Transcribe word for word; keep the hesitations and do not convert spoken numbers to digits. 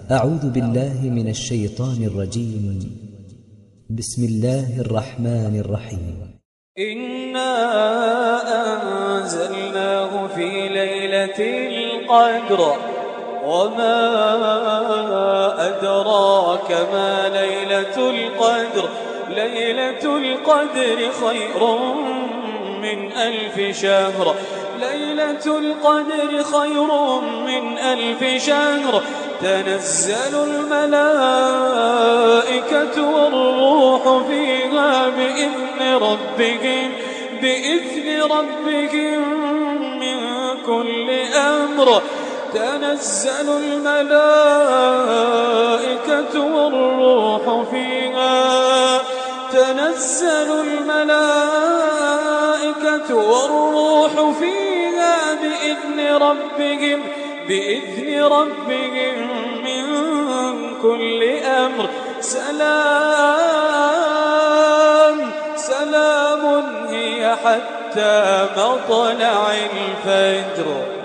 أعوذ بالله من الشيطان الرجيم. بسم الله الرحمن الرحيم. إنا أنزلناه في ليلة القدر وما أدراك ما ليلة القدر ليلة القدر خير من ألف شهر ليلة القدر خير من ألف شهر تنزل الملائكة والروح فيها بإذن ربهم بإذن ربهم من كل أمر تنزل الملائكة والروح فيها تنزل الملائكة والروح فيها بإذن ربهم بإذن ربهم من كل أمر سلام سلام هي حتى مطلع الفجر.